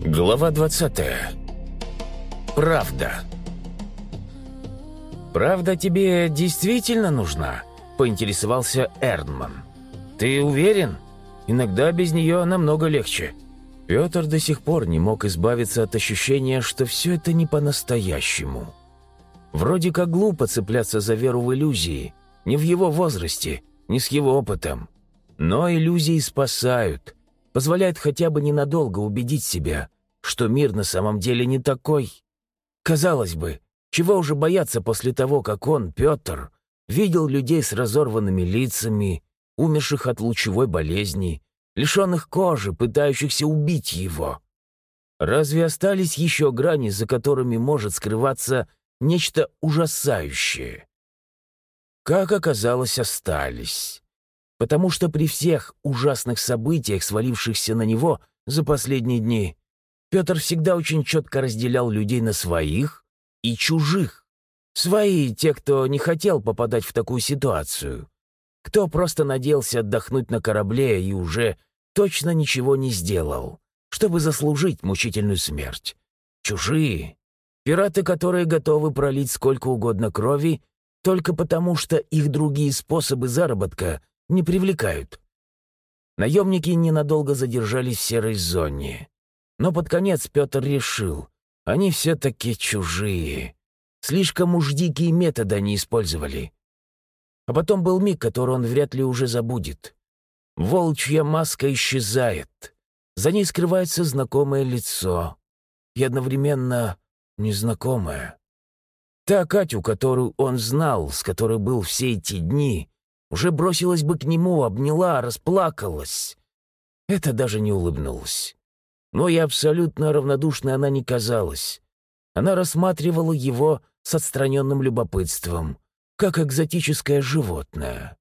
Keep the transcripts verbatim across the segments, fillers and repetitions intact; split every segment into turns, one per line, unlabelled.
Глава двадцатая. Правда. «Правда тебе действительно нужна?» — поинтересовался Эрнман. «Ты уверен? Иногда без нее намного легче». Петр до сих пор не мог избавиться от ощущения, что все это не по-настоящему. Вроде как глупо цепляться за веру в иллюзии, не в его возрасте, не с его опытом. Но иллюзии спасают, позволяют хотя бы ненадолго убедить себя, что мир на самом деле не такой. Казалось бы, чего уже бояться после того, как он, Петр, видел людей с разорванными лицами, умерших от лучевой болезни, лишенных кожи, пытающихся убить его. Разве остались еще грани, за которыми может скрываться нечто ужасающее? Как оказалось, остались. Потому что при всех ужасных событиях, свалившихся на него за последние дни, Петр всегда очень четко разделял людей на своих и чужих. Свои — те, кто не хотел попадать в такую ситуацию, кто просто надеялся отдохнуть на корабле и уже точно ничего не сделал, чтобы заслужить мучительную смерть. Чужие — пираты, которые готовы пролить сколько угодно крови только потому, что их другие способы заработка не привлекают. Наемники ненадолго задержались в серой зоне. Но под конец Петр решил, они все-таки чужие. Слишком уж дикие методы они использовали. А потом был миг, который он вряд ли уже забудет. Волчья маска исчезает. За ней скрывается знакомое лицо. И одновременно незнакомое. Та Катю, которую он знал, с которой был все эти дни, уже бросилась бы к нему, обняла, расплакалась. Это даже не улыбнулась. Но и абсолютно равнодушной она не казалась. Она рассматривала его с отстраненным любопытством, как экзотическое животное.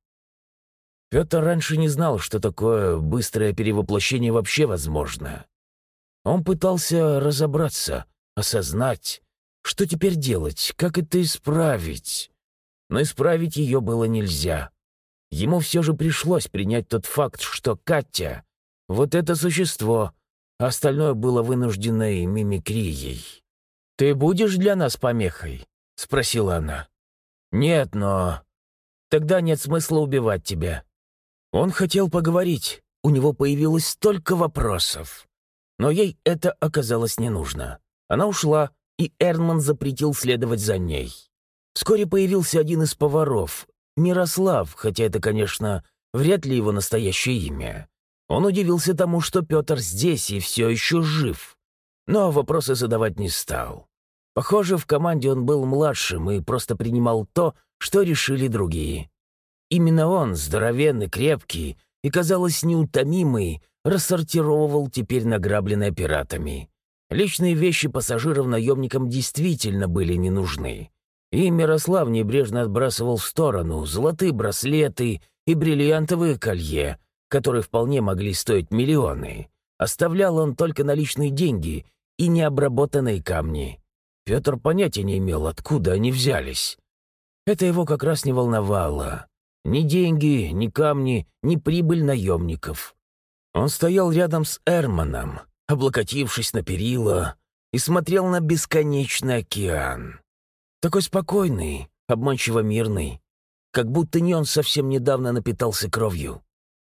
Петр раньше не знал, что такое быстрое перевоплощение вообще возможно. Он пытался разобраться, осознать, что теперь делать, как это исправить. Но исправить ее было нельзя. Ему все же пришлось принять тот факт, что Катя — вот это существо, а остальное было вынужденной мимикрией. «Ты будешь для нас помехой?» — спросила она. «Нет, но...» «Тогда нет смысла убивать тебя». Он хотел поговорить, у него появилось столько вопросов. Но ей это оказалось не нужно. Она ушла, и Эрнман запретил следовать за ней. Вскоре появился один из поваров, Мирослав, хотя это, конечно, вряд ли его настоящее имя. Он удивился тому, что Петр здесь и все еще жив, но вопросы задавать не стал. Похоже, в команде он был младшим и просто принимал то, что решили другие. Именно он, здоровенный, крепкий и, казалось, неутомимый, рассортировывал теперь награбленное пиратами. Личные вещи пассажиров наемникам действительно были не нужны. И Мирослав небрежно отбрасывал в сторону золотые браслеты и бриллиантовые колье, которые вполне могли стоить миллионы. Оставлял он только наличные деньги и необработанные камни. Петр понятия не имел, откуда они взялись. Это его как раз не волновало. Ни деньги, ни камни, ни прибыль наемников. Он стоял рядом с Эрнманом, облокотившись на перила, и смотрел на бесконечный океан. Такой спокойный, обманчиво мирный, как будто не он совсем недавно напитался кровью.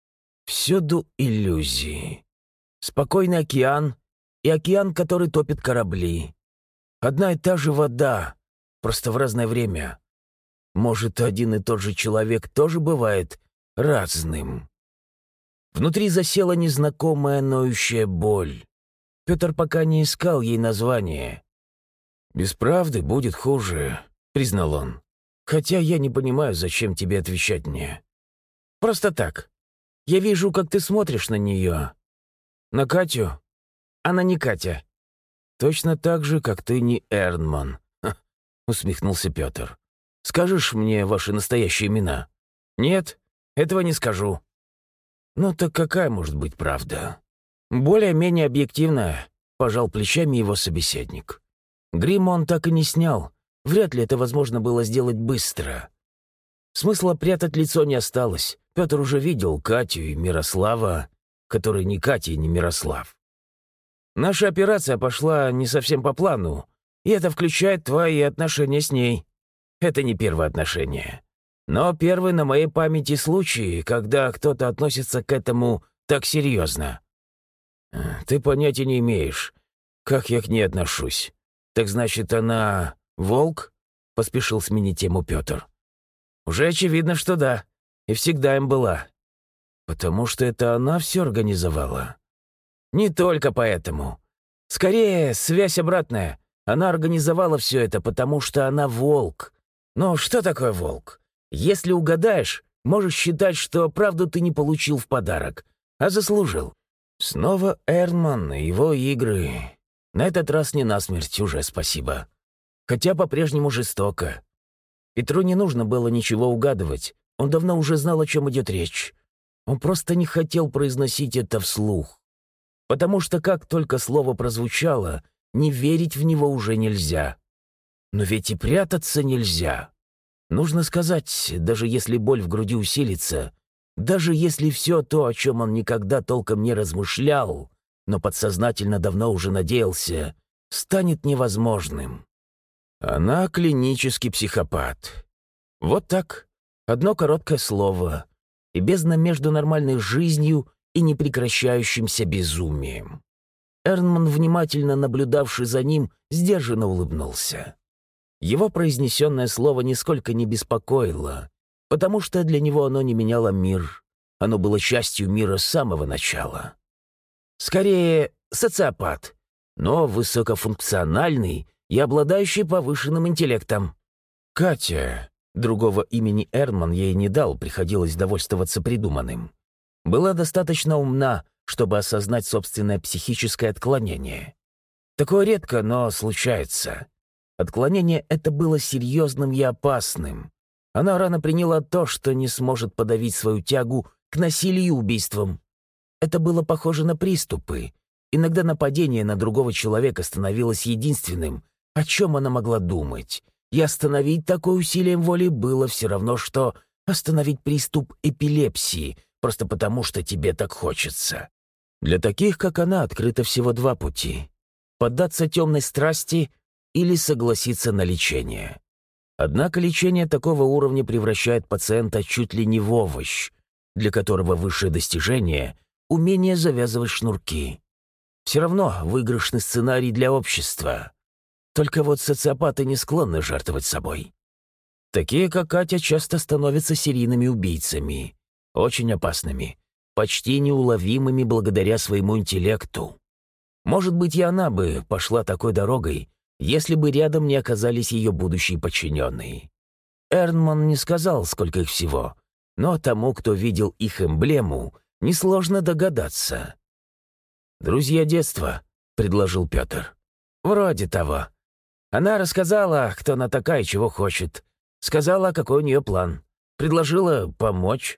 Всюду иллюзии. Спокойный океан и океан, который топит корабли. Одна и та же вода, просто в разное время. Может, один и тот же человек тоже бывает разным. Внутри засела незнакомая ноющая боль. Петр пока не искал ей название. «Без правды будет хуже», — признал он. «Хотя я не понимаю, зачем тебе отвечать мне. Просто так. Я вижу, как ты смотришь на нее. На Катю? Она не Катя. Точно так же, как ты не Эрнман», — усмехнулся Петр. «Скажешь мне ваши настоящие имена?» «Нет, этого не скажу». «Ну так какая может быть правда?» «Более-менее объективная», — пожал плечами его собеседник. Грим он так и не снял. Вряд ли это возможно было сделать быстро. Смысла прятать лицо не осталось. Петр уже видел Катю и Мирослава, который ни Катя и не Мирослав. Наша операция пошла не совсем по плану, и это включает твои отношения с ней. Это не первое отношение. Но первый на моей памяти случай, когда кто-то относится к этому так серьезно. Ты понятия не имеешь, как я к ней отношусь. Так значит, она волк?» — поспешил сменить тему Петр. «Уже очевидно, что да, и всегда им была. Потому что это она все организовала?» «Не только поэтому. Скорее, связь обратная. Она организовала все это, потому что она волк. Но что такое волк? Если угадаешь, можешь считать, что правду ты не получил в подарок, а заслужил. Снова Эрнман и его игры. На этот раз не насмерть, уже спасибо. Хотя по-прежнему жестоко. Петру не нужно было ничего угадывать. Он давно уже знал, о чем идет речь. Он просто не хотел произносить это вслух. Потому что как только слово прозвучало, не верить в него уже нельзя. Но ведь и прятаться нельзя. Нужно сказать, даже если боль в груди усилится, даже если все то, о чем он никогда толком не размышлял, но подсознательно давно уже надеялся, станет невозможным. Она клинический психопат. Вот так. Одно короткое слово. И бездна между нормальной жизнью и непрекращающимся безумием. Эрнман, внимательно наблюдавший за ним, сдержанно улыбнулся. Его произнесенное слово нисколько не беспокоило, потому что для него оно не меняло мир. Оно было частью мира с самого начала. Скорее, социопат, но высокофункциональный и обладающий повышенным интеллектом. Катя, другого имени Эрнман ей не дал, приходилось довольствоваться придуманным, была достаточно умна, чтобы осознать собственное психическое отклонение. Такое редко, но случается. Отклонение это было серьезным и опасным. Она рано приняла то, что не сможет подавить свою тягу к насилию и убийствам. Это было похоже на приступы. Иногда нападение на другого человека становилось единственным, о чем она могла думать. И остановить такое усилием воли было все равно, что остановить приступ эпилепсии, просто потому что тебе так хочется. Для таких, как она, открыто всего два пути — поддаться темной страсти или согласиться на лечение. Однако лечение такого уровня превращает пациента чуть ли не в овощ, для которого высшее достижение — умение завязывать шнурки. Все равно выигрышный сценарий для общества. Только вот социопаты не склонны жертвовать собой. Такие, как Катя, часто становятся серийными убийцами, очень опасными, почти неуловимыми благодаря своему интеллекту. Может быть, и она бы пошла такой дорогой, если бы рядом не оказались ее будущие подчиненные. Эрнман не сказал, сколько их всего, но тому, кто видел их эмблему, несложно догадаться. «Друзья детства», — предложил Петр. «Вроде того. Она рассказала, кто она такая и чего хочет. Сказала, какой у нее план. Предложила помочь.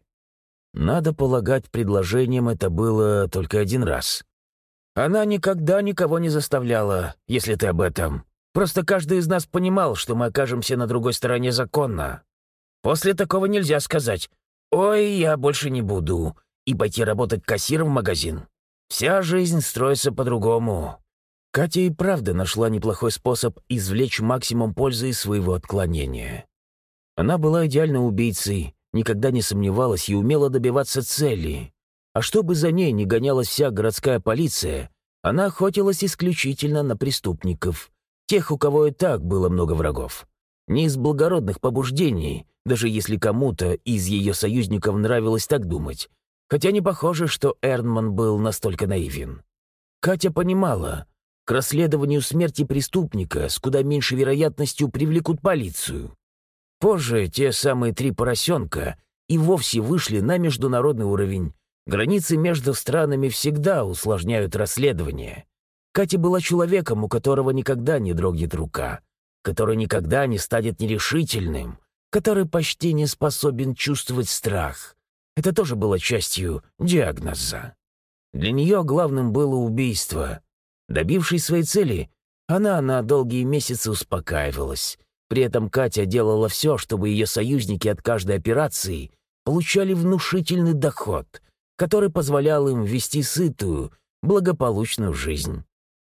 Надо полагать, предложением это было только один раз. Она никогда никого не заставляла, если ты об этом. Просто каждый из нас понимал, что мы окажемся на другой стороне закона. После такого нельзя сказать: «Ой, я больше не буду», и пойти работать кассиром в магазин. Вся жизнь строится по-другому. Катя и правда нашла неплохой способ извлечь максимум пользы из своего отклонения. Она была идеальной убийцей, никогда не сомневалась и умела добиваться цели. А чтобы за ней не гонялась вся городская полиция, она охотилась исключительно на преступников, тех, у кого и так было много врагов. Не из благородных побуждений, даже если кому-то из ее союзников нравилось так думать, хотя не похоже, что Эрнман был настолько наивен. Катя понимала, к расследованию смерти преступника с куда меньшей вероятностью привлекут полицию. Позже те самые три поросенка и вовсе вышли на международный уровень. Границы между странами всегда усложняют расследование. Катя была человеком, у которого никогда не дрогнет рука, который никогда не станет нерешительным, который почти не способен чувствовать страх. Это тоже было частью диагноза. Для нее главным было убийство. Добившись своей цели, она на долгие месяцы успокаивалась. При этом Катя делала все, чтобы ее союзники от каждой операции получали внушительный доход, который позволял им вести сытую, благополучную жизнь.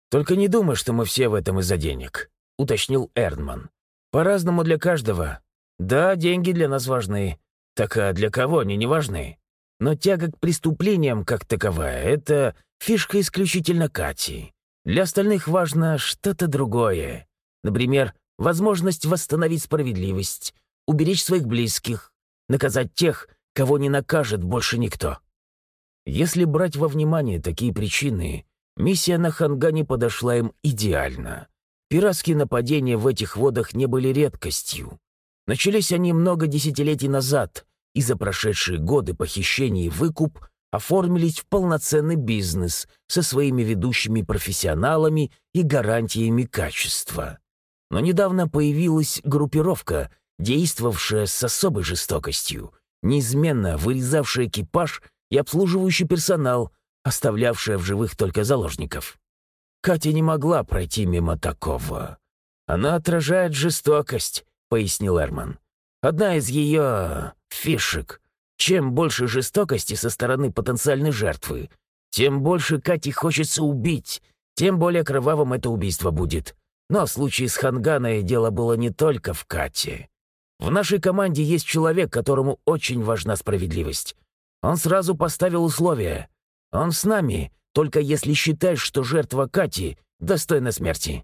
«Только не думай, что мы все в этом из-за денег», — уточнил Эрнман. «По-разному для каждого. Да, деньги для нас важны. Так а для кого они не важны? Но тяга к преступлениям как таковая — это фишка исключительно Кати. Для остальных важно что-то другое. Например, возможность восстановить справедливость, уберечь своих близких, наказать тех, кого не накажет больше никто. Если брать во внимание такие причины, миссия на Хангане подошла им идеально. Пиратские нападения в этих водах не были редкостью. Начались они много десятилетий назад, и за прошедшие годы похищений и выкуп оформились в полноценный бизнес со своими ведущими профессионалами и гарантиями качества. Но недавно появилась группировка, действовавшая с особой жестокостью, неизменно вырезавшая экипаж и обслуживающий персонал, оставлявшая в живых только заложников. Катя не могла пройти мимо такого. «Она отражает жестокость», — пояснил Эрман. «Одна из ее фишек. Чем больше жестокости со стороны потенциальной жертвы, тем больше Кате хочется убить, тем более кровавым это убийство будет. Но в случае с Ханганой дело было не только в Кате. В нашей команде есть человек, которому очень важна справедливость. Он сразу поставил условия. Он с нами, только если считаешь, что жертва Кати достойна смерти».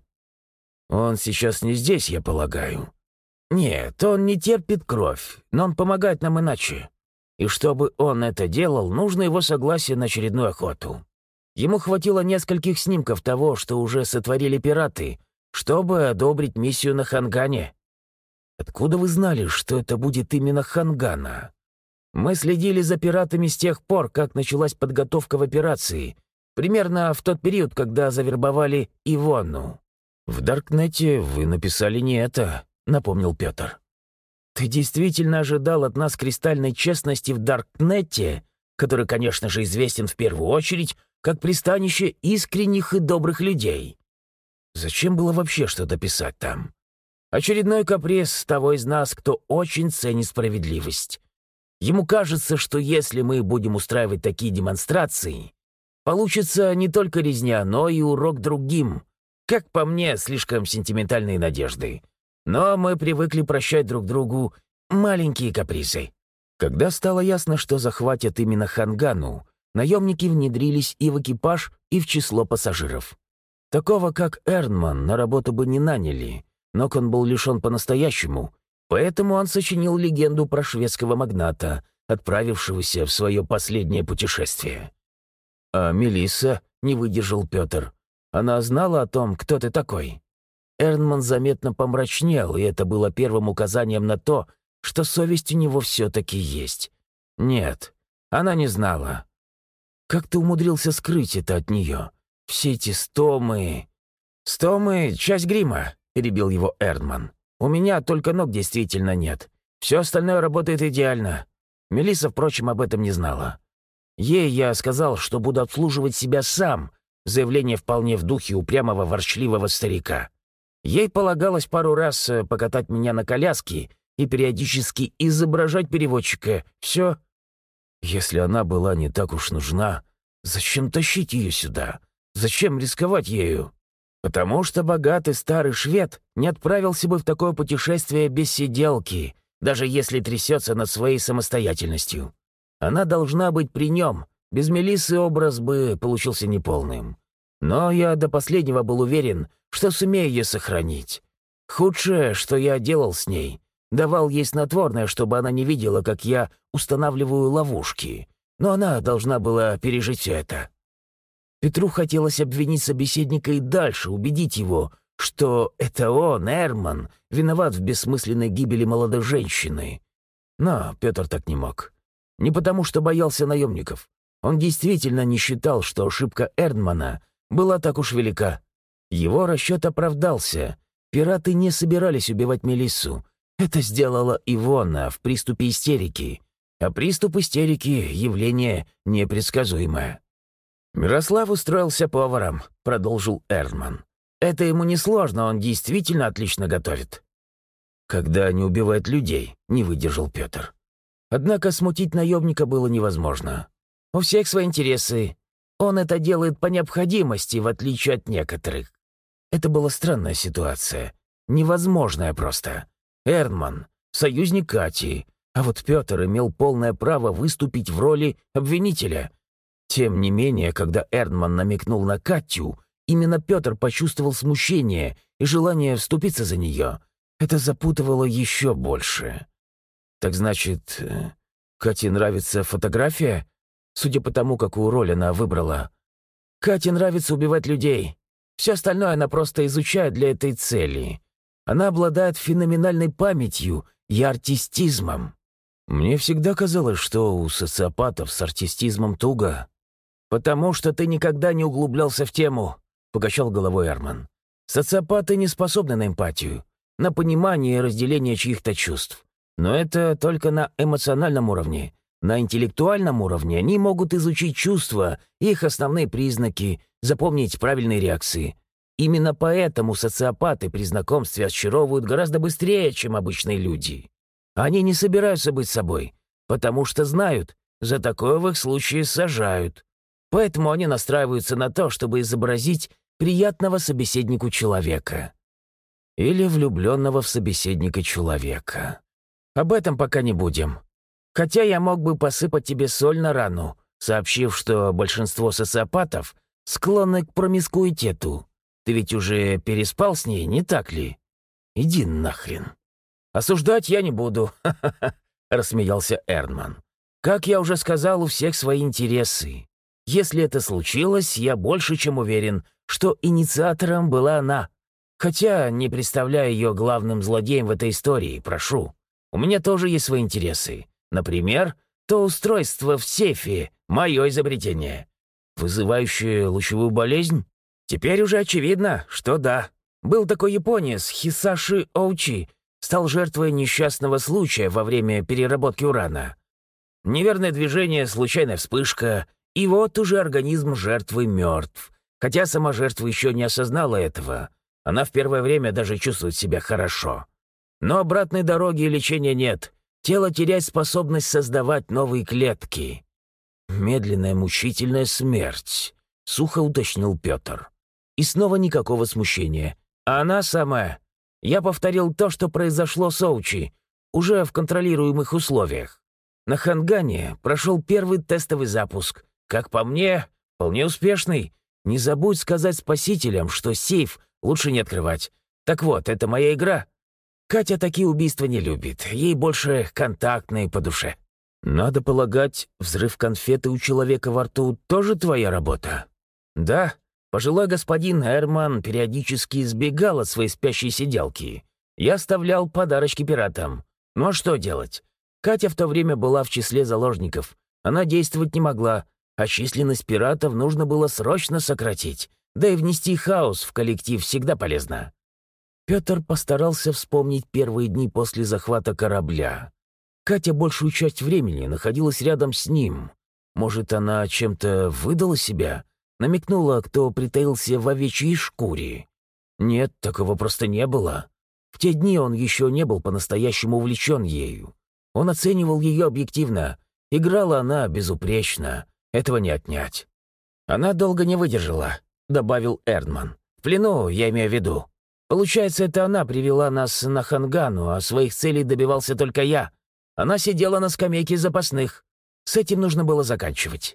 «Он сейчас не здесь, я полагаю?» «Нет, он не терпит кровь, но он помогает нам иначе. И чтобы он это делал, нужно его согласие на очередную охоту. Ему хватило нескольких снимков того, что уже сотворили пираты, чтобы одобрить миссию на Хангане». «Откуда вы знали, что это будет именно Хангана?» «Мы следили за пиратами с тех пор, как началась подготовка в операции, примерно в тот период, когда завербовали Ивонну». «В Даркнете вы написали не это», — напомнил Петр. «Ты действительно ожидал от нас кристальной честности в Даркнете, который, конечно же, известен в первую очередь как пристанище искренних и добрых людей? Зачем было вообще что-то писать там? Очередной каприз того из нас, кто очень ценит справедливость. Ему кажется, что если мы будем устраивать такие демонстрации, получится не только резня, но и урок другим. Как по мне, слишком сентиментальные надежды. Но мы привыкли прощать друг другу маленькие капризы». Когда стало ясно, что захватят именно Хангану, наемники внедрились и в экипаж, и в число пассажиров. Такого, как Эрнман, на работу бы не наняли, но он был лишен по-настоящему, поэтому он сочинил легенду про шведского магната, отправившегося в свое последнее путешествие. «А Мелисса?» — не выдержал Петр. «Она знала о том, кто ты такой?» Эрнман заметно помрачнел, и это было первым указанием на то, что совесть у него все-таки есть. «Нет, она не знала». «Как ты умудрился скрыть это от нее? Все эти стомы...» «Стомы — часть грима», — перебил его Эрнман. «У меня только ног действительно нет. Все остальное работает идеально. Мелисса, впрочем, об этом не знала. Ей я сказал, что буду обслуживать себя сам. Заявление вполне в духе упрямого ворчливого старика. Ей полагалось пару раз покатать меня на коляске и периодически изображать переводчика. Все. Если она была не так уж нужна, зачем тащить ее сюда? Зачем рисковать ею? Потому что богатый старый швед не отправился бы в такое путешествие без сиделки, даже если трясется над своей самостоятельностью. Она должна быть при нем. Без Мелиссы образ бы получился неполным. Но я до последнего был уверен, что сумею ее сохранить. Худшее, что я делал с ней, давал ей снотворное, чтобы она не видела, как я устанавливаю ловушки. Но она должна была пережить все это». Петру хотелось обвинить собеседника и дальше убедить его, что это он, Эрнман, виноват в бессмысленной гибели молодой женщины. Но Петр так не мог. Не потому, что боялся наемников. Он действительно не считал, что ошибка Эрнмана была так уж велика. Его расчет оправдался. Пираты не собирались убивать Мелиссу. Это сделала Ивонна в приступе истерики. А приступ истерики — явление непредсказуемое. «Мирослав устроился поваром», — продолжил Эрнман. «Это ему несложно, он действительно отлично готовит». «Когда не убивает людей», — не выдержал Петр. Однако смутить наемника было невозможно. У всех свои интересы. Он это делает по необходимости, в отличие от некоторых. Это была странная ситуация. Невозможная просто. Эрнман — союзник Кати, а вот Петр имел полное право выступить в роли обвинителя. Тем не менее, когда Эрнман намекнул на Катю, именно Петр почувствовал смущение и желание вступиться за нее. Это запутывало еще больше. Так значит, э, Кате нравится фотография? Судя по тому, какую роль она выбрала. Кате нравится убивать людей. Все остальное она просто изучает для этой цели. Она обладает феноменальной памятью и артистизмом. Мне всегда казалось, что у социопатов с артистизмом туго. «Потому что ты никогда не углублялся в тему», — покачал головой Эрман. «Социопаты не способны на эмпатию, на понимание и разделение чьих-то чувств. Но это только на эмоциональном уровне. На интеллектуальном уровне они могут изучить чувства, их основные признаки, запомнить правильные реакции. Именно поэтому социопаты при знакомстве очаровывают гораздо быстрее, чем обычные люди. Они не собираются быть собой, потому что знают, за такое в их случае сажают. Поэтому они настраиваются на то, чтобы изобразить приятного собеседнику человека. Или влюбленного в собеседника человека. Об этом пока не будем. Хотя я мог бы посыпать тебе соль на рану, сообщив, что большинство социопатов склонны к промискуитету. Ты ведь уже переспал с ней, не так ли? Иди нахрен. Осуждать я не буду, ха-ха-ха, рассмеялся Эрнман. Как я уже сказал, у всех свои интересы. Если это случилось, я больше чем уверен, что инициатором была она. Хотя не представляю ее главным злодеем в этой истории, прошу. У меня тоже есть свои интересы. Например, то устройство в сейфе, мое изобретение. Вызывающее лучевую болезнь? Теперь уже очевидно, что да. Был такой японец Хисаши Оучи, стал жертвой несчастного случая во время переработки урана. Неверное движение, случайная вспышка, и вот уже организм жертвы мертв. Хотя сама жертва еще не осознала этого. Она в первое время даже чувствует себя хорошо. Но обратной дороги и лечения нет. Тело теряет способность создавать новые клетки. «Медленная мучительная смерть», — сухо уточнил Петр. И снова никакого смущения. «Она самая. Я повторил то, что произошло с Оучи, уже в контролируемых условиях. На Хангане прошел первый тестовый запуск. Как по мне, вполне успешный. Не забудь сказать спасителям, что сейф лучше не открывать. Так вот, это моя игра. Катя такие убийства не любит. Ей больше контактные по душе. Надо полагать, взрыв конфеты у человека во рту тоже твоя работа? Да, пожилой господин Эрман периодически избегал от своей спящей сиделки. Я оставлял подарочки пиратам. Ну а что делать? Катя в то время была в числе заложников. Она действовать не могла, а численность пиратов нужно было срочно сократить. Да и внести хаос в коллектив всегда полезно. Петр постарался вспомнить первые дни после захвата корабля. Катя большую часть времени находилась рядом с ним. Может, она чем-то выдала себя? Намекнула, кто притаился в овечьей шкуре? Нет, такого просто не было. В те дни он еще не был по-настоящему увлечен ею. Он оценивал ее объективно. Играла она безупречно. Этого не отнять. «Она долго не выдержала», — добавил Эрнман. «В плену, я имею в виду. Получается, это она привела нас на Хангану, а своих целей добивался только я. Она сидела на скамейке запасных. С этим нужно было заканчивать».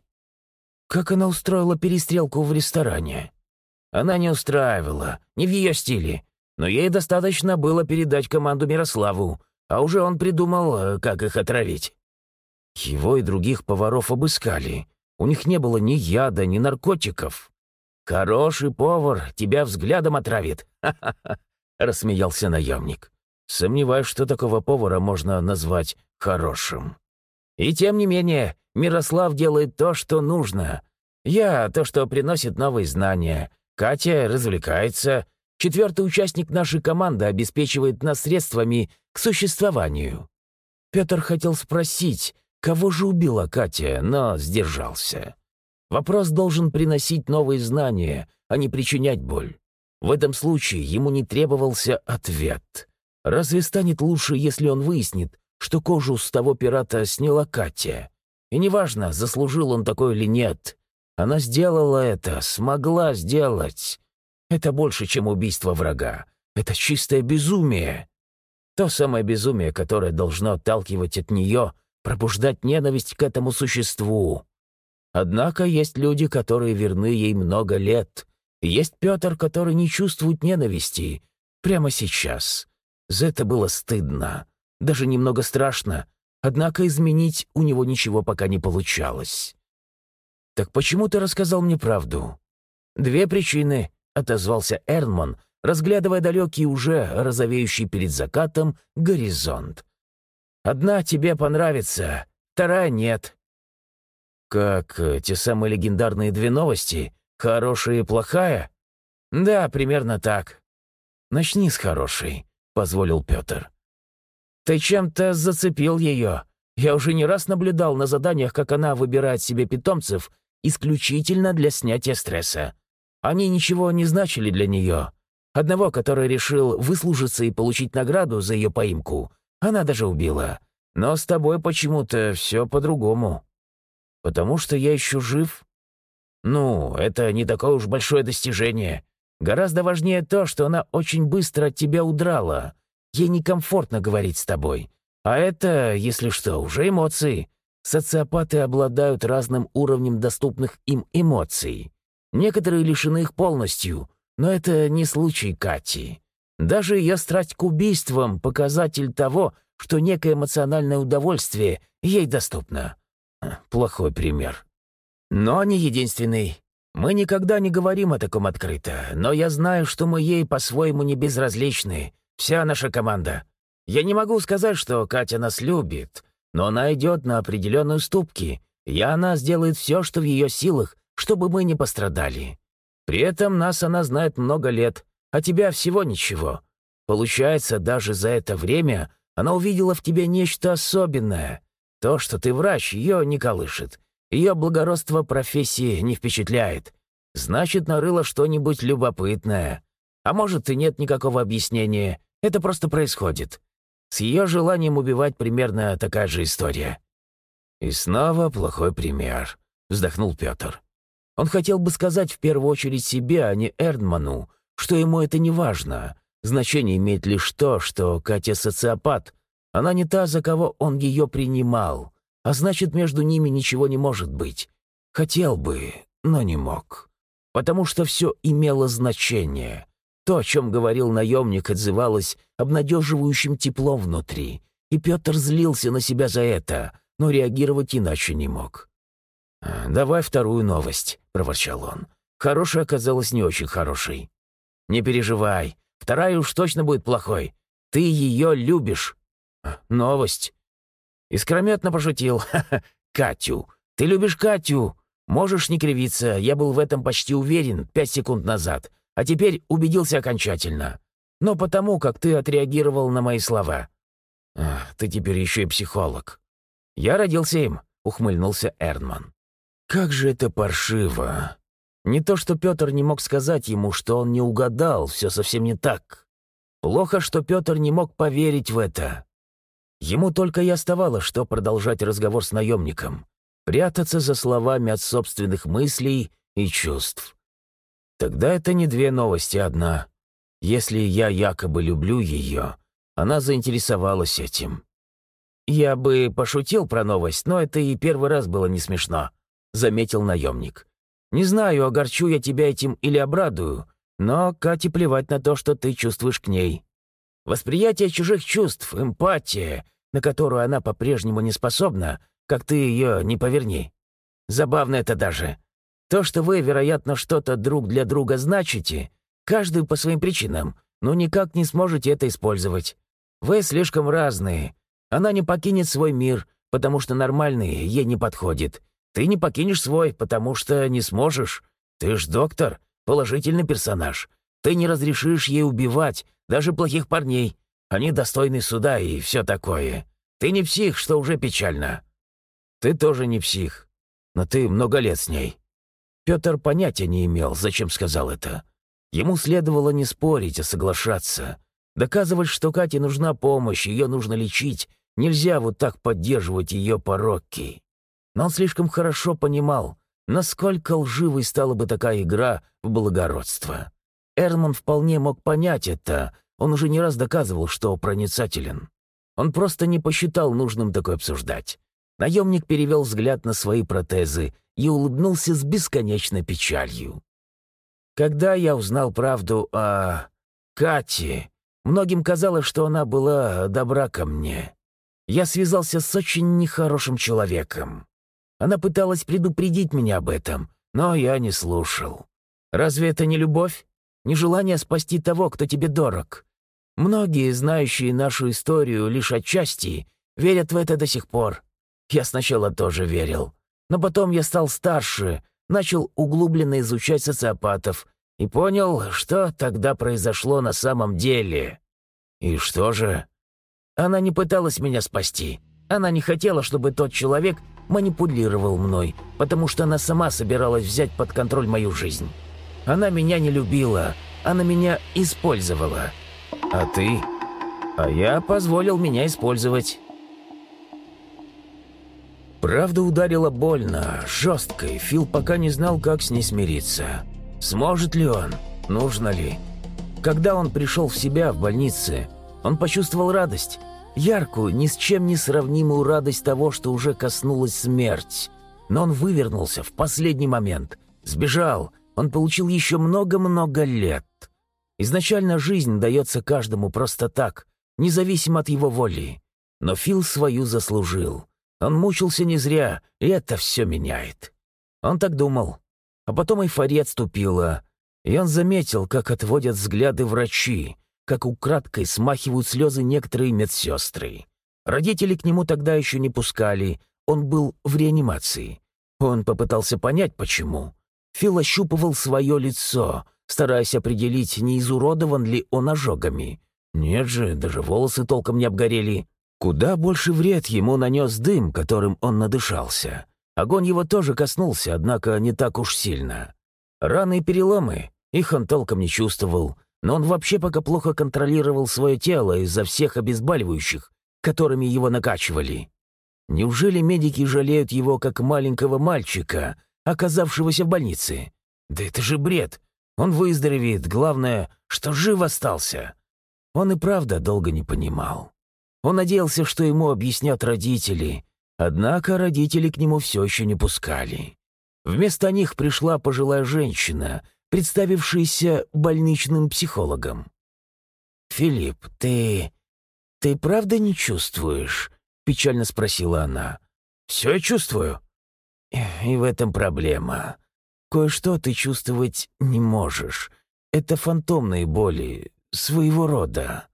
Как она устроила перестрелку в ресторане? Она не устраивала, не в ее стиле. Но ей достаточно было передать команду Мирославу, а уже он придумал, как их отравить. Его и других поваров обыскали. У них не было ни яда, ни наркотиков. «Хороший повар тебя взглядом отравит!» «Ха-ха-ха!» — рассмеялся наемник. «Сомневаюсь, что такого повара можно назвать хорошим. И тем не менее, Мирослав делает то, что нужно. Я — то, что приносит новые знания. Катя развлекается. Четвертый участник нашей команды обеспечивает нас средствами к существованию». Петр хотел спросить, кого же убила Катя, но сдержался. Вопрос должен приносить новые знания, а не причинять боль. В этом случае ему не требовался ответ. Разве станет лучше, если он выяснит, что кожу с того пирата сняла Катя? И неважно, заслужил он такое или нет. Она сделала это, смогла сделать. Это больше, чем убийство врага. Это чистое безумие. То самое безумие, которое должно отталкивать от нее, пробуждать ненависть к этому существу. Однако есть люди, которые верны ей много лет. Есть Петр, который не чувствует ненависти. Прямо сейчас. За это было стыдно. Даже немного страшно. Однако изменить у него ничего пока не получалось. «Так почему ты рассказал мне правду?» «Две причины», — отозвался Эрнман, разглядывая далекий, уже розовеющий перед закатом, горизонт. «Одна тебе понравится, вторая нет». «Как э, те самые легендарные две новости? Хорошая и плохая?» «Да, примерно так». «Начни с хорошей», — позволил Петр. «Ты чем-то зацепил ее. Я уже не раз наблюдал на заданиях, как она выбирает себе питомцев исключительно для снятия стресса. Они ничего не значили для нее. Одного, который решил выслужиться и получить награду за ее поимку, она даже убила. Но с тобой почему-то все по-другому. Потому что я еще жив? Ну, это не такое уж большое достижение. Гораздо важнее то, что она очень быстро от тебя удрала. Ей некомфортно говорить с тобой. А это, если что, уже эмоции. Социопаты обладают разным уровнем доступных им эмоций. Некоторые лишены их полностью, но это не случай Кати. Даже ее страсть к убийствам — показатель того, что некое эмоциональное удовольствие ей доступно. Плохой пример. Но не единственный. Мы никогда не говорим о таком открыто, но я знаю, что мы ей по-своему не безразличны. Вся наша команда. Я не могу сказать, что Катя нас любит, но она идет на определенные уступки, и она сделает все, что в ее силах, чтобы мы не пострадали. При этом нас она знает много лет, а тебя всего ничего. Получается, даже за это время она увидела в тебе нечто особенное. То, что ты врач, ее не колышет. Ее благородство профессии не впечатляет. Значит, нарыла что-нибудь любопытное. А может, и нет никакого объяснения. Это просто происходит. С ее желанием убивать примерно такая же история». «И снова плохой пример», — вздохнул Петр. Он хотел бы сказать в первую очередь себе, а не Эрнману, что ему это не важно. Значение имеет лишь то, что Катя социопат. Она не та, за кого он ее принимал. А значит, между ними ничего не может быть. Хотел бы, но не мог. Потому что все имело значение. То, о чем говорил наемник, отзывалось обнадеживающим теплом внутри. И Петр злился на себя за это, но реагировать иначе не мог. «Давай вторую новость», — проворчал он. «Хорошая оказалась не очень хорошей». «Не переживай, вторая уж точно будет плохой. Ты ее любишь». «Новость». Искрометно пошутил. «Ха-ха, Катю. Ты любишь Катю. Можешь не кривиться, я был в этом почти уверен пять секунд назад, а теперь убедился окончательно. Но потому, как ты отреагировал на мои слова». Ах, «Ты теперь еще и психолог». «Я родился им», — ухмыльнулся Эрнман. Как же это паршиво. Не то, что Петр не мог сказать ему, что он не угадал, все совсем не так. Плохо, что Петр не мог поверить в это. Ему только и оставалось, что продолжать разговор с наемником, прятаться за словами от собственных мыслей и чувств. Тогда это не две новости, а одна. Если я якобы люблю ее, она заинтересовалась этим. Я бы пошутил про новость, но это и первый раз было не смешно. — заметил наемник. «Не знаю, огорчу я тебя этим или обрадую, но Кате плевать на то, что ты чувствуешь к ней. Восприятие чужих чувств, эмпатия, на которую она по-прежнему не способна, как ты ее не поверни. Забавно это даже. То, что вы, вероятно, что-то друг для друга значите, каждый по своим причинам, но никак не сможете это использовать. Вы слишком разные. Она не покинет свой мир, потому что нормальный ей не подходит. Ты не покинешь свой, потому что не сможешь. Ты ж доктор, положительный персонаж. Ты не разрешишь ей убивать, даже плохих парней. Они достойны суда и все такое. Ты не псих, что уже печально. Ты тоже не псих, но ты много лет с ней». Петр понятия не имел, зачем сказал это. Ему следовало не спорить, а соглашаться. Доказывать, что Кате нужна помощь, ее нужно лечить. Нельзя вот так поддерживать ее пороки. Но он слишком хорошо понимал, Насколько лживой стала бы такая игра в благородство? Эрнман вполне мог понять это, он уже не раз доказывал, что проницателен. Он просто не посчитал нужным такое обсуждать. Наемник перевел взгляд на свои протезы и улыбнулся с бесконечной печалью. Когда я узнал правду о Кате, многим казалось, что она была добра ко мне. Я связался с очень нехорошим человеком. Она пыталась предупредить меня об этом, но я не слушал. Разве это не любовь? Нежелание спасти того, кто тебе дорог? Многие, знающие нашу историю лишь отчасти, верят в это до сих пор. Я сначала тоже верил. Но потом я стал старше, начал углубленно изучать социопатов и понял, что тогда произошло на самом деле. И что же? Она не пыталась меня спасти. Она не хотела, чтобы тот человек манипулировал мной, потому что она сама собиралась взять под контроль мою жизнь. Она меня не любила, она меня использовала. А ты? А я позволил меня использовать. Правда ударила больно, жестко, и Фил пока не знал, как с ней смириться. Сможет ли он? Нужно ли? Когда он пришел в себя в больнице, он почувствовал радость. Яркую, ни с чем не сравнимую радость того, что уже коснулась смерть. Но он вывернулся в последний момент. Сбежал. Он получил еще много-много лет. Изначально жизнь дается каждому просто так, независимо от его воли. Но Фил свою заслужил. Он мучился не зря, и это все меняет. Он так думал. А потом эйфория отступила, и он заметил, как отводят взгляды врачи, как украдкой смахивают слезы некоторые медсестры. Родители к нему тогда еще не пускали, он был в реанимации. Он попытался понять, почему. Фил ощупывал свое лицо, стараясь определить, не изуродован ли он ожогами. Нет же, даже волосы толком не обгорели. Куда больше вред ему нанес дым, которым он надышался. Огонь его тоже коснулся, однако не так уж сильно. Раны и переломы, их он толком не чувствовал, но он вообще пока плохо контролировал свое тело из-за всех обезболивающих, которыми его накачивали. Неужели медики жалеют его как маленького мальчика, оказавшегося в больнице? Да это же бред. Он выздоровеет, главное, что жив остался. Он и правда долго не понимал. Он надеялся, что ему объяснят родители, однако родители к нему все еще не пускали. Вместо них пришла пожилая женщина, представившаяся больничным психологом. «Филипп, ты... ты правда не чувствуешь?» — печально спросила она. «Все я чувствую». «И в этом проблема. Кое-что ты чувствовать не можешь. Это фантомные боли, своего рода.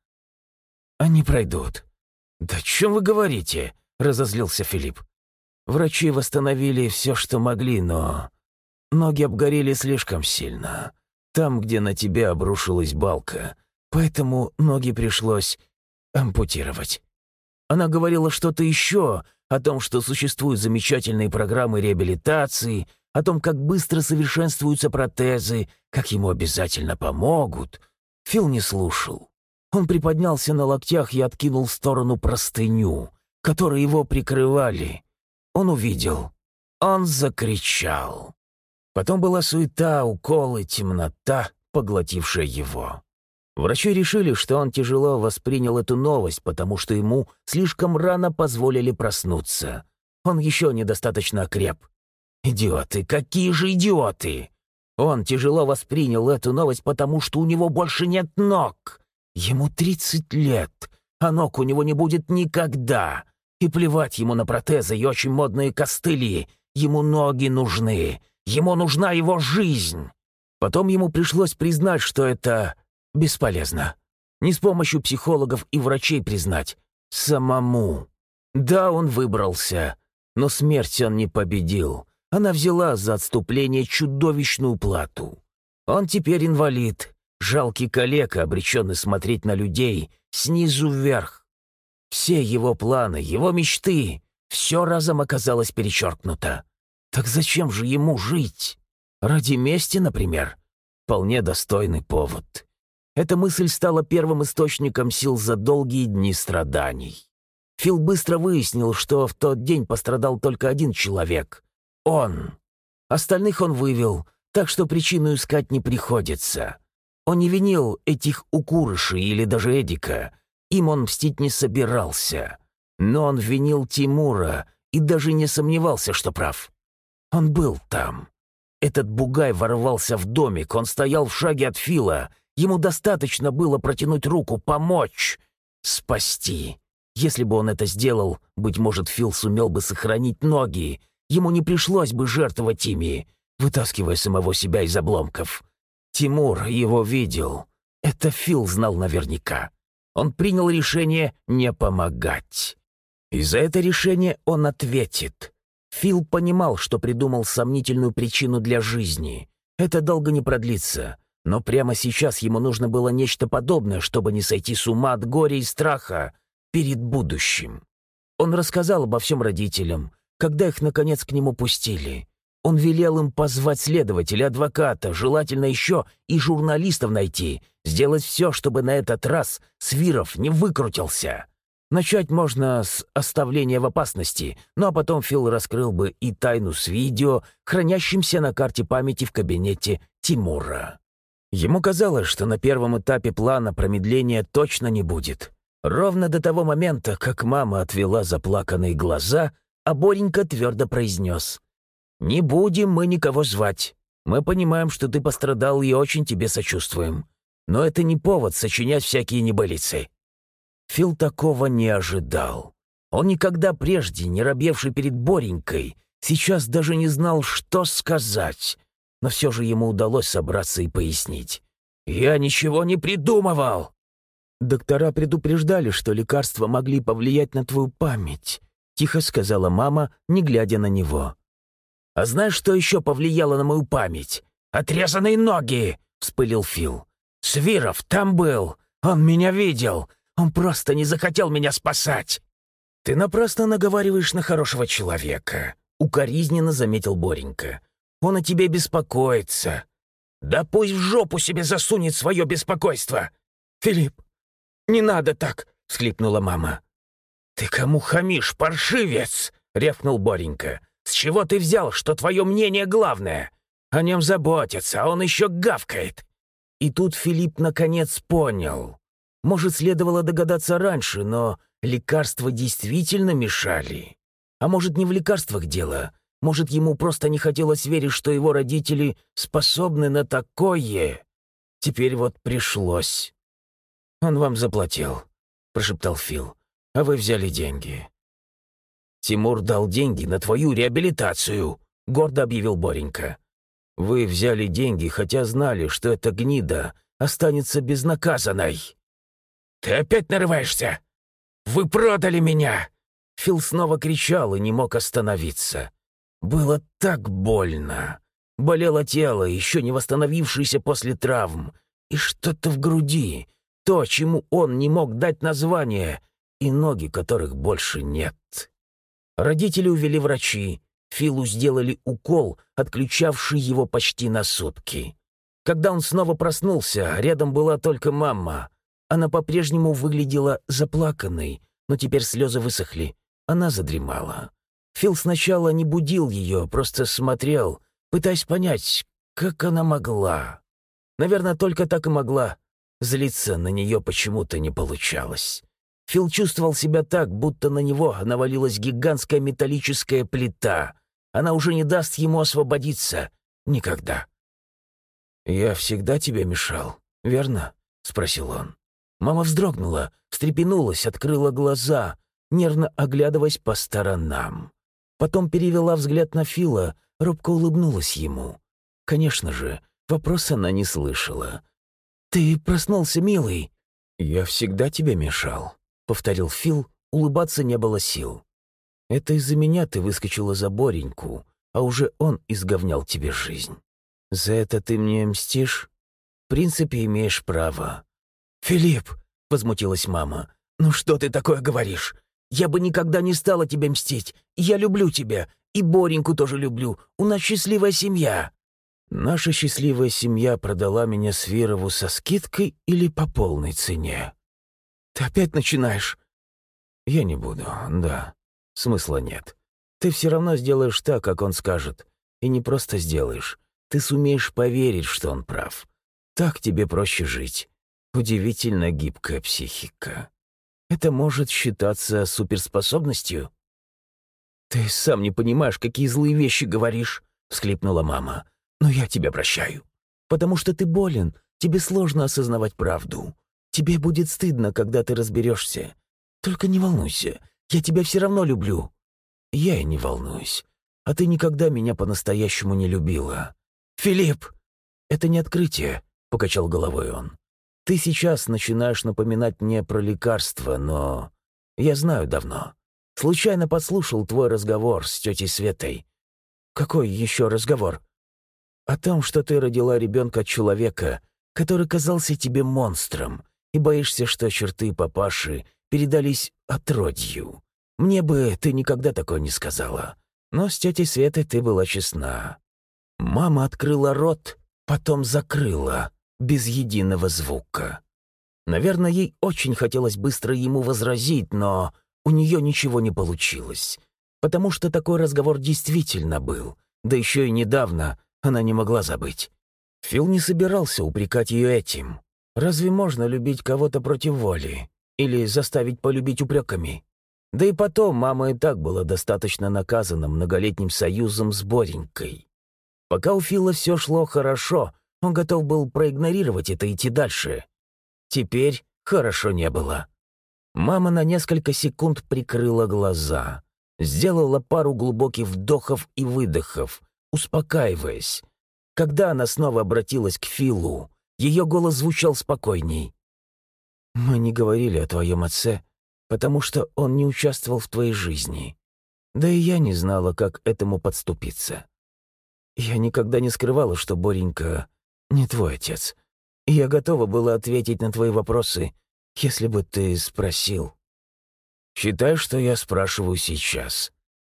Они пройдут». «Да о чем вы говорите?» — разозлился Филипп. «Врачи восстановили все, что могли, но ноги обгорели слишком сильно. Там, где на тебя обрушилась балка, поэтому ноги пришлось ампутировать». Она говорила что-то еще о том, что существуют замечательные программы реабилитации, о том, как быстро совершенствуются протезы, как ему обязательно помогут. Фил не слушал. Он приподнялся на локтях и откинул в сторону простыню, которой его прикрывали. Он увидел. Он закричал. Потом была суета, уколы, темнота, поглотившая его. Врачи решили, что он тяжело воспринял эту новость, потому что ему слишком рано позволили проснуться. Он еще недостаточно окреп. Идиоты, какие же идиоты! Он тяжело воспринял эту новость, потому что у него больше нет ног. Ему тридцать лет, а ног у него не будет никогда. И плевать ему на протезы и очень модные костыли. Ему ноги нужны. Ему нужна его жизнь. Потом ему пришлось признать, что это бесполезно. Не с помощью психологов и врачей признать. Самому. Да, он выбрался, но смерть он не победил. Она взяла за отступление чудовищную плату. Он теперь инвалид, жалкий калека, обреченный смотреть на людей снизу вверх. Все его планы, его мечты, все разом оказалось перечеркнуто. Так зачем же ему жить? Ради мести, например? Вполне достойный повод. Эта мысль стала первым источником сил за долгие дни страданий. Фил быстро выяснил, что в тот день пострадал только один человек — он. Остальных он вывел, так что причину искать не приходится. Он не винил этих укурышей или даже Эдика. Им он мстить не собирался. Но он винил Тимура и даже не сомневался, что прав. Он был там. Этот бугай ворвался в домик, он стоял в шаге от Фила. Ему достаточно было протянуть руку, помочь, спасти. Если бы он это сделал, быть может, Фил сумел бы сохранить ноги. Ему не пришлось бы жертвовать ими, вытаскивая самого себя из обломков. Тимур его видел. Это Фил знал наверняка. Он принял решение не помогать. И за это решение он ответит. Фил понимал, что придумал сомнительную причину для жизни. Это долго не продлится. Но прямо сейчас ему нужно было нечто подобное, чтобы не сойти с ума от горя и страха перед будущим. Он рассказал обо всем родителям, когда их, наконец, к нему пустили. Он велел им позвать следователя, адвоката, желательно еще и журналистов найти, сделать все, чтобы на этот раз Свиров не выкрутился. Начать можно с оставления в опасности, ну а потом Фил раскрыл бы и тайну с видео, хранящимся на карте памяти в кабинете Тимура. Ему казалось, что на первом этапе плана промедления точно не будет. Ровно до того момента, как мама отвела заплаканные глаза, а Боренька твердо произнес: «Не будем мы никого звать. Мы понимаем, что ты пострадал и очень тебе сочувствуем. Но это не повод сочинять всякие небылицы». Фил такого не ожидал. Он никогда прежде, не робевший перед Боренькой, сейчас даже не знал, что сказать. Но все же ему удалось собраться и пояснить. «Я ничего не придумывал!» «Доктора предупреждали, что лекарства могли повлиять на твою память», — тихо сказала мама, не глядя на него. «А знаешь, что еще повлияло на мою память? Отрезанные ноги!» — вспылил Фил. «Свиров там был! Он меня видел! Он просто не захотел меня спасать!» «Ты напрасно наговариваешь на хорошего человека», — укоризненно заметил Боренька. «Он о тебе беспокоится». «Да пусть в жопу себе засунет свое беспокойство!» «Филипп, не надо так!» — всхлипнула мама. «Ты кому хамишь, паршивец?» — рявкнул Боренька. «С чего ты взял, что твое мнение главное? О нем заботятся, а он еще гавкает». И тут Филипп наконец понял. Может, следовало догадаться раньше, но лекарства действительно мешали. А может, не в лекарствах дело. Может, ему просто не хотелось верить, что его родители способны на такое. Теперь вот пришлось. «Он вам заплатил», — прошептал Фил. «А вы взяли деньги». «Тимур дал деньги на твою реабилитацию», — гордо объявил Боренька. «Вы взяли деньги, хотя знали, что эта гнида останется безнаказанной». «Ты опять нарываешься? Вы продали меня!» Фил снова кричал и не мог остановиться. Было так больно. Болело тело, еще не восстановившееся после травм. И что-то в груди, то, чему он не мог дать название, и ноги которых больше нет. Родители увели врачи. Филу сделали укол, отключавший его почти на сутки. Когда он снова проснулся, рядом была только мама. Она по-прежнему выглядела заплаканной, но теперь слезы высохли. Она задремала. Фил сначала не будил ее, просто смотрел, пытаясь понять, как она могла. Наверное, только так и могла. Злиться на нее почему-то не получалось. Фил чувствовал себя так, будто на него навалилась гигантская металлическая плита. Она уже не даст ему освободиться. Никогда. «Я всегда тебе мешал, верно?» — спросил он. Мама вздрогнула, встрепенулась, открыла глаза, нервно оглядываясь по сторонам. Потом перевела взгляд на Фила, робко улыбнулась ему. Конечно же, вопроса она не слышала. «Ты проснулся, милый?» «Я всегда тебе мешал», — повторил Фил, улыбаться не было сил. «Это из-за меня ты выскочила за Бореньку, а уже он изговнял тебе жизнь. За это ты мне мстишь? В принципе, имеешь право». «Филипп!» — возмутилась мама. «Ну что ты такое говоришь? Я бы никогда не стала тебе мстить. Я люблю тебя. И Бореньку тоже люблю. У нас счастливая семья». «Наша счастливая семья продала меня Свирову со скидкой или по полной цене?» «Ты опять начинаешь?» «Я не буду, да. Смысла нет. Ты все равно сделаешь так, как он скажет. И не просто сделаешь. Ты сумеешь поверить, что он прав. Так тебе проще жить. Удивительно гибкая психика. Это может считаться суперспособностью? «Ты сам не понимаешь, какие злые вещи говоришь», — всхлипнула мама. «Но я тебя прощаю. Потому что ты болен, тебе сложно осознавать правду. Тебе будет стыдно, когда ты разберешься. Только не волнуйся, я тебя все равно люблю». «Я и не волнуюсь. А ты никогда меня по-настоящему не любила». «Филипп!» «Это не открытие», — покачал головой он. «Ты сейчас начинаешь напоминать мне про лекарства, но я знаю давно. Случайно подслушал твой разговор с тетей Светой». «Какой еще разговор?» «О том, что ты родила ребенка от человека, который казался тебе монстром, и боишься, что черты папаши передались отродью. Мне бы ты никогда такое не сказала. Но с тетей Светой ты была честна». Мама открыла рот, потом закрыла, без единого звука. Наверное, ей очень хотелось быстро ему возразить, но у нее ничего не получилось. Потому что такой разговор действительно был, да еще и недавно она не могла забыть. Фил не собирался упрекать ее этим. Разве можно любить кого-то против воли? Или заставить полюбить упреками? Да и потом мама и так была достаточно наказана многолетним союзом с Боренькой. Пока у Фила все шло хорошо, он готов был проигнорировать это и идти дальше. Теперь хорошо не было. Мама на несколько секунд прикрыла глаза, сделала пару глубоких вдохов и выдохов, успокаиваясь. Когда она снова обратилась к Филу, ее голос звучал спокойней. «Мы не говорили о твоем отце, потому что он не участвовал в твоей жизни. Да и я не знала, как этому подступиться. Я никогда не скрывала, что Боренька не твой отец. И я готова была ответить на твои вопросы, если бы ты спросил. Считай, что я спрашиваю сейчас.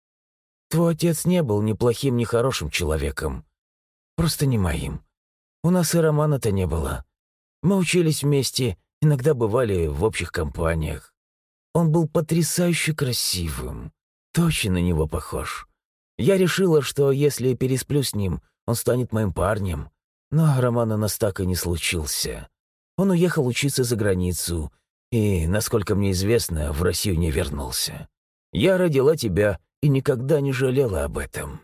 Твой отец не был ни плохим, ни хорошим человеком. Просто не моим. У нас и романа-то не было. Мы учились вместе, иногда бывали в общих компаниях. Он был потрясающе красивым. Точно на него похож. Я решила, что если пересплю с ним, он станет моим парнем. Но роман у нас так и не случился. Он уехал учиться за границу и, насколько мне известно, в Россию не вернулся. Я родила тебя и никогда не жалела об этом.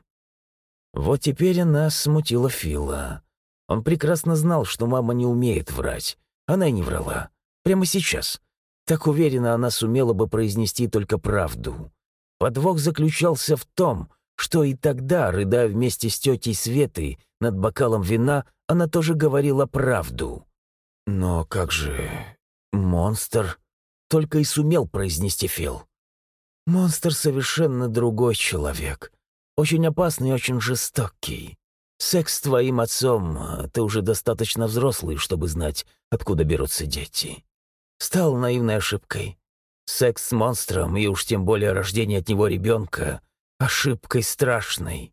Вот теперь нас смутила Фила. Он прекрасно знал, что мама не умеет врать. Она и не врала. Прямо сейчас. Так уверенно она сумела бы произнести только правду. Подвох заключался в том, что и тогда, рыдая вместе с тетей Светой над бокалом вина, она тоже говорила правду. «Но как же... монстр?» — только и сумел произнести Фил. «Монстр совершенно другой человек. Очень опасный и очень жестокий. Секс с твоим отцом — ты уже достаточно взрослый, чтобы знать, откуда берутся дети. Стал наивной ошибкой. Секс с монстром, и уж тем более рождение от него ребенка, ошибкой страшной.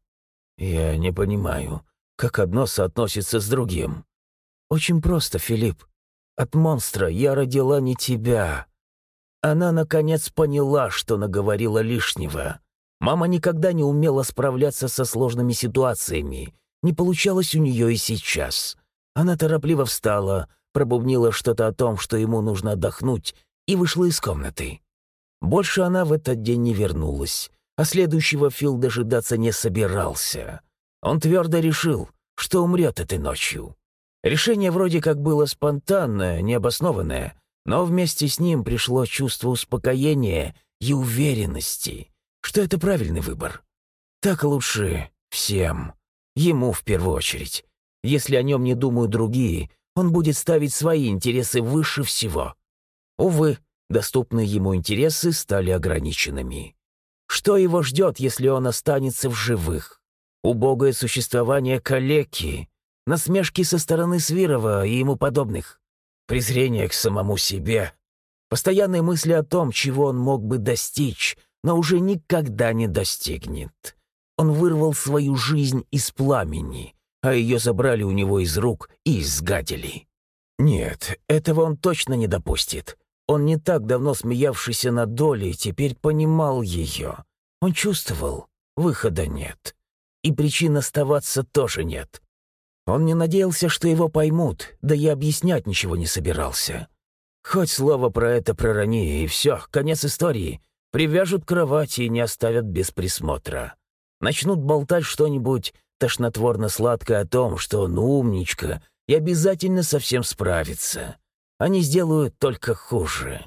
Я не понимаю, как одно соотносится с другим. Очень просто, Филипп. От монстра я родила не тебя». Она, наконец, поняла, что наговорила лишнего. Мама никогда не умела справляться со сложными ситуациями. Не получалось у нее и сейчас. Она торопливо встала, пробубнила что-то о том, что ему нужно отдохнуть, и вышла из комнаты. Больше она в этот день не вернулась, а следующего Фил дожидаться не собирался. Он твердо решил, что умрет этой ночью. Решение вроде как было спонтанное, необоснованное, но вместе с ним пришло чувство успокоения и уверенности, что это правильный выбор. Так лучше всем, ему в первую очередь. Если о нем не думают другие, он будет ставить свои интересы выше всего. Увы, доступные ему интересы стали ограниченными. Что его ждет, если он останется в живых? Убогое существование калеки, насмешки со стороны Свирова и ему подобных, презрение к самому себе, постоянные мысли о том, чего он мог бы достичь, но уже никогда не достигнет. Он вырвал свою жизнь из пламени, а ее забрали у него из рук и изгадили. Нет, этого он точно не допустит. Он не так давно смеявшийся над долей теперь понимал ее. Он чувствовал, выхода нет. и причин оставаться тоже нет. Он не надеялся, что его поймут, да и объяснять ничего не собирался. Хоть слово про это пророни, и все, конец истории. Привяжут к кровати и не оставят без присмотра. Начнут болтать что-нибудь тошнотворно-сладкое о том, что он умничка и обязательно совсем справится. Они сделают только хуже.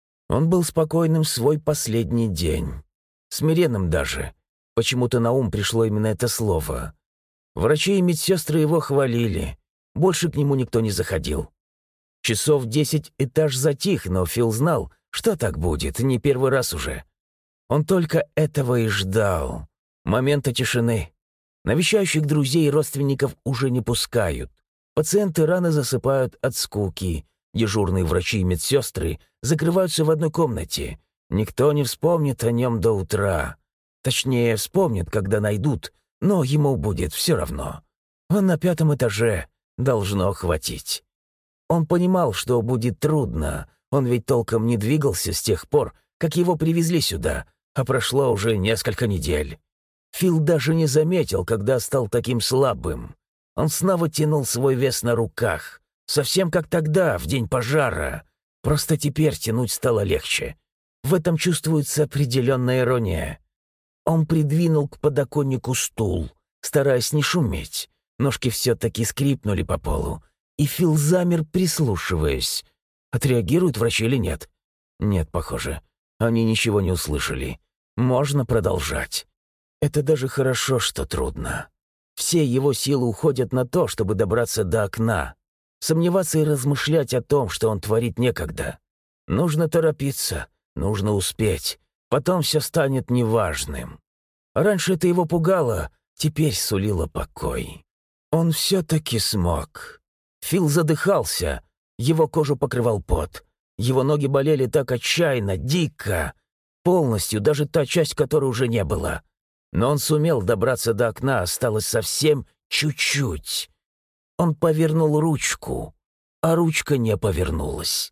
Он был спокойным в свой последний день. Смиренным даже. Почему-то на ум пришло именно это слово. Врачи и медсестры его хвалили. Больше к нему никто не заходил. Часов десять этаж затих, но Фил знал, что так будет, не первый раз уже. Он только этого и ждал. Момента тишины. Навещающих друзей и родственников уже не пускают. Пациенты рано засыпают от скуки. Дежурные врачи и медсестры закрываются в одной комнате. Никто не вспомнит о нем до утра. Точнее, вспомнит, когда найдут, но ему будет все равно. Он на пятом этаже, должно хватить. Он понимал, что будет трудно. Он ведь толком не двигался с тех пор, как его привезли сюда, а прошло уже несколько недель. Фил даже не заметил, когда стал таким слабым. Он снова тянул свой вес на руках, совсем как тогда, в день пожара. Просто теперь тянуть стало легче. В этом чувствуется определенная ирония. Он придвинул к подоконнику стул, стараясь не шуметь. Ножки все-таки скрипнули по полу, и Фил замер, прислушиваясь. Отреагируют врачи или нет? Нет, похоже. Они ничего не услышали. Можно продолжать. Это даже хорошо, что трудно. Все его силы уходят на то, чтобы добраться до окна. Сомневаться и размышлять о том, что он творит, некогда. Нужно торопиться, нужно успеть. Потом все станет неважным. Раньше это его пугало, теперь сулило покой. Он все-таки смог. Фил задыхался, его кожу покрывал пот. Его ноги болели так отчаянно, дико. Полностью, даже та часть, которой уже не было. Но он сумел добраться до окна, осталось совсем чуть-чуть. Он повернул ручку, а ручка не повернулась.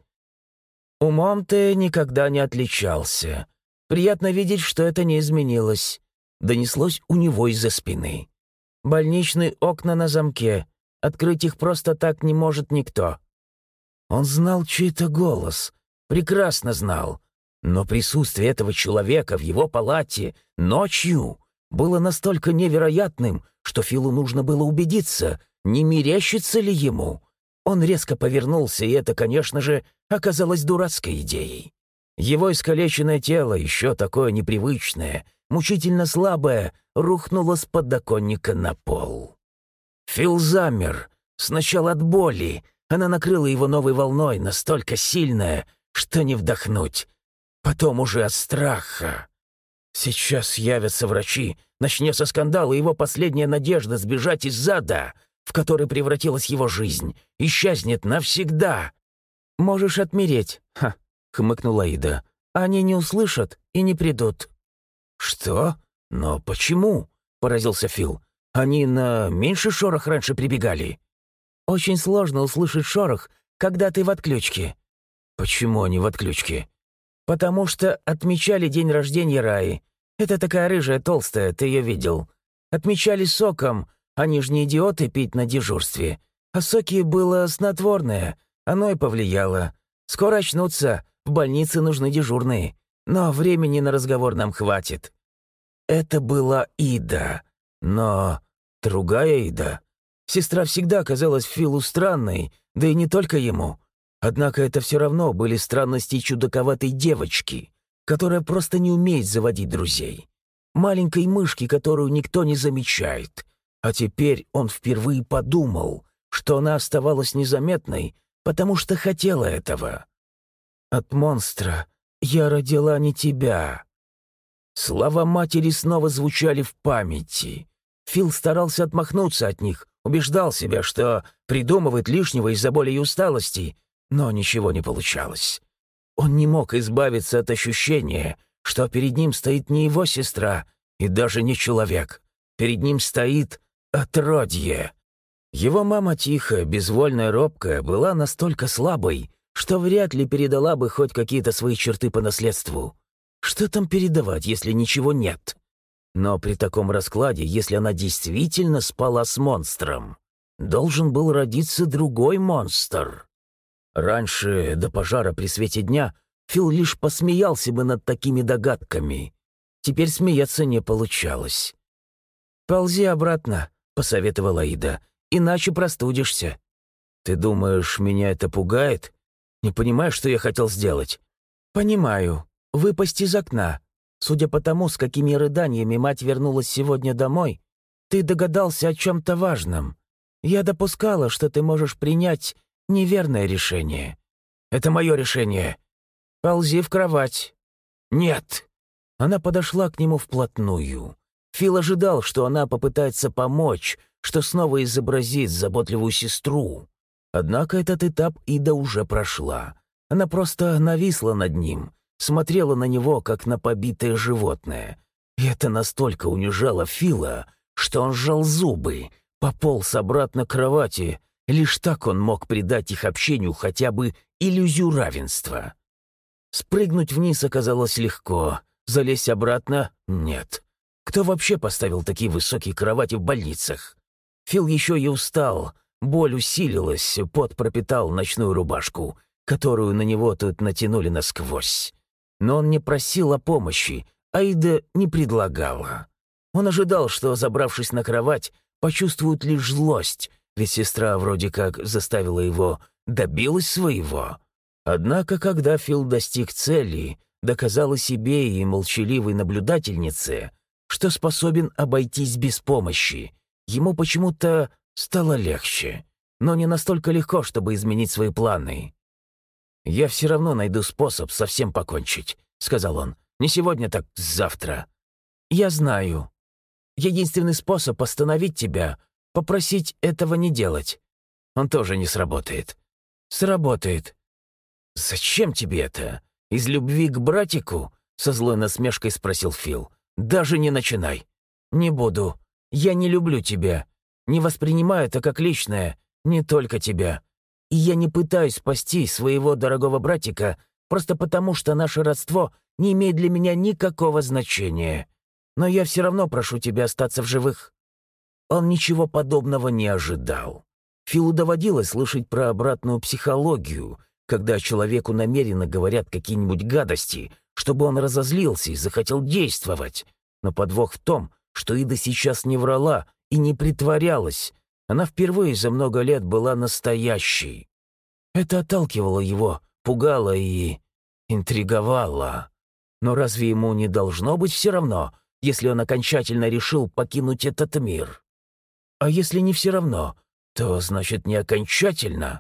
Умом ты никогда не отличался. Приятно видеть, что это не изменилось. Донеслось у него из-за спины. Больничные окна на замке. Открыть их просто так не может никто. Он знал чей-то голос. Прекрасно знал. Но присутствие этого человека в его палате ночью было настолько невероятным, что Филу нужно было убедиться, не мерещится ли ему. Он резко повернулся, и это, конечно же, оказалось дурацкой идеей. Его искалеченное тело, еще такое непривычное, мучительно слабое, рухнуло с подоконника на пол. Фил замер. Сначала от боли. Она накрыла его новой волной, настолько сильная, что не вдохнуть. Потом уже от страха. Сейчас явятся врачи, начнется скандал, и его последняя надежда сбежать из ада, в который превратилась его жизнь, исчезнет навсегда. «Можешь отмереть», — ха, — хмыкнула Ида. «Они не услышат и не придут». «Что? Но почему?» — поразился Фил. «Они на меньший шорох раньше прибегали». «Очень сложно услышать шорох, когда ты в отключке». «Почему они в отключке?» «Потому что отмечали день рождения Раи. Это такая рыжая, толстая, ты ее видел. Отмечали соком, они же не идиоты пить на дежурстве. А соки было снотворное, оно и повлияло. Скоро очнутся, в больнице нужны дежурные. Но времени на разговор нам хватит». Это была Ида, но другая Ида. Сестра всегда казалась Филу странной, да и не только ему. Однако это все равно были странности чудаковатой девочки, которая просто не умеет заводить друзей. Маленькой мышки, которую никто не замечает. А теперь он впервые подумал, что она оставалась незаметной, потому что хотела этого. «От монстра я родила не тебя». Слова матери снова звучали в памяти. Фил старался отмахнуться от них, убеждал себя, что придумывает лишнего из-за боли и усталости, но ничего не получалось. Он не мог избавиться от ощущения, что перед ним стоит не его сестра и даже не человек. Перед ним стоит отродье. Его мама тихая, безвольная, робкая, была настолько слабой, что вряд ли передала бы хоть какие-то свои черты по наследству. Что там передавать, если ничего нет? Но при таком раскладе, если она действительно спала с монстром, должен был родиться другой монстр. Раньше, до пожара при свете дня, Фил лишь посмеялся бы над такими догадками. Теперь смеяться не получалось. «Ползи обратно», — посоветовала Ида, — «иначе простудишься». «Ты думаешь, меня это пугает? Не понимаешь, что я хотел сделать?» «Понимаю. Выпасть из окна. Судя по тому, с какими рыданиями мать вернулась сегодня домой, ты догадался о чем-то важном. Я допускала, что ты можешь принять неверное решение». «Это мое решение». «Ползи в кровать». «Нет». Она подошла к нему вплотную. Фил ожидал, что она попытается помочь, что снова изобразит заботливую сестру. Однако этот этап Ида уже прошла. Она просто нависла над ним, смотрела на него, как на побитое животное. И это настолько унижало Фила, что он сжал зубы, пополз обратно к кровати. Лишь так он мог придать их общению хотя бы иллюзию равенства. Спрыгнуть вниз оказалось легко, залезть обратно — нет. Кто вообще поставил такие высокие кровати в больницах? Фил еще и устал, боль усилилась, пот пропитал ночную рубашку, которую на него тут натянули насквозь. Но он не просил о помощи, а Ида не предлагала. Он ожидал, что, забравшись на кровать, почувствует лишь злость, ведь сестра вроде как заставила его, добилась своего. Однако, когда Фил достиг цели, доказал себе и молчаливой наблюдательнице, что способен обойтись без помощи, ему почему-то стало легче, но не настолько легко, чтобы изменить свои планы. «Я все равно найду способ совсем покончить», — сказал он. «Не сегодня, так завтра». «Я знаю. Единственный способ остановить тебя — попросить этого не делать. Он тоже не сработает». «Сработает». «Зачем тебе это? Из любви к братику?» — со злой насмешкой спросил Фил. «Даже не начинай». «Не буду. Я не люблю тебя. Не воспринимаю это как личное, не только тебя. И я не пытаюсь спасти своего дорогого братика просто потому, что наше родство не имеет для меня никакого значения. Но я все равно прошу тебя остаться в живых». Он ничего подобного не ожидал. Филу доводилось слышать про обратную психологию, когда человеку намеренно говорят какие-нибудь гадости, чтобы он разозлился и захотел действовать. Но подвох в том, что Ида сейчас не врала и не притворялась. Она впервые за много лет была настоящей. Это отталкивало его, пугало и интриговало. Но разве ему не должно быть все равно, если он окончательно решил покинуть этот мир? А если не все равно, то значит не окончательно.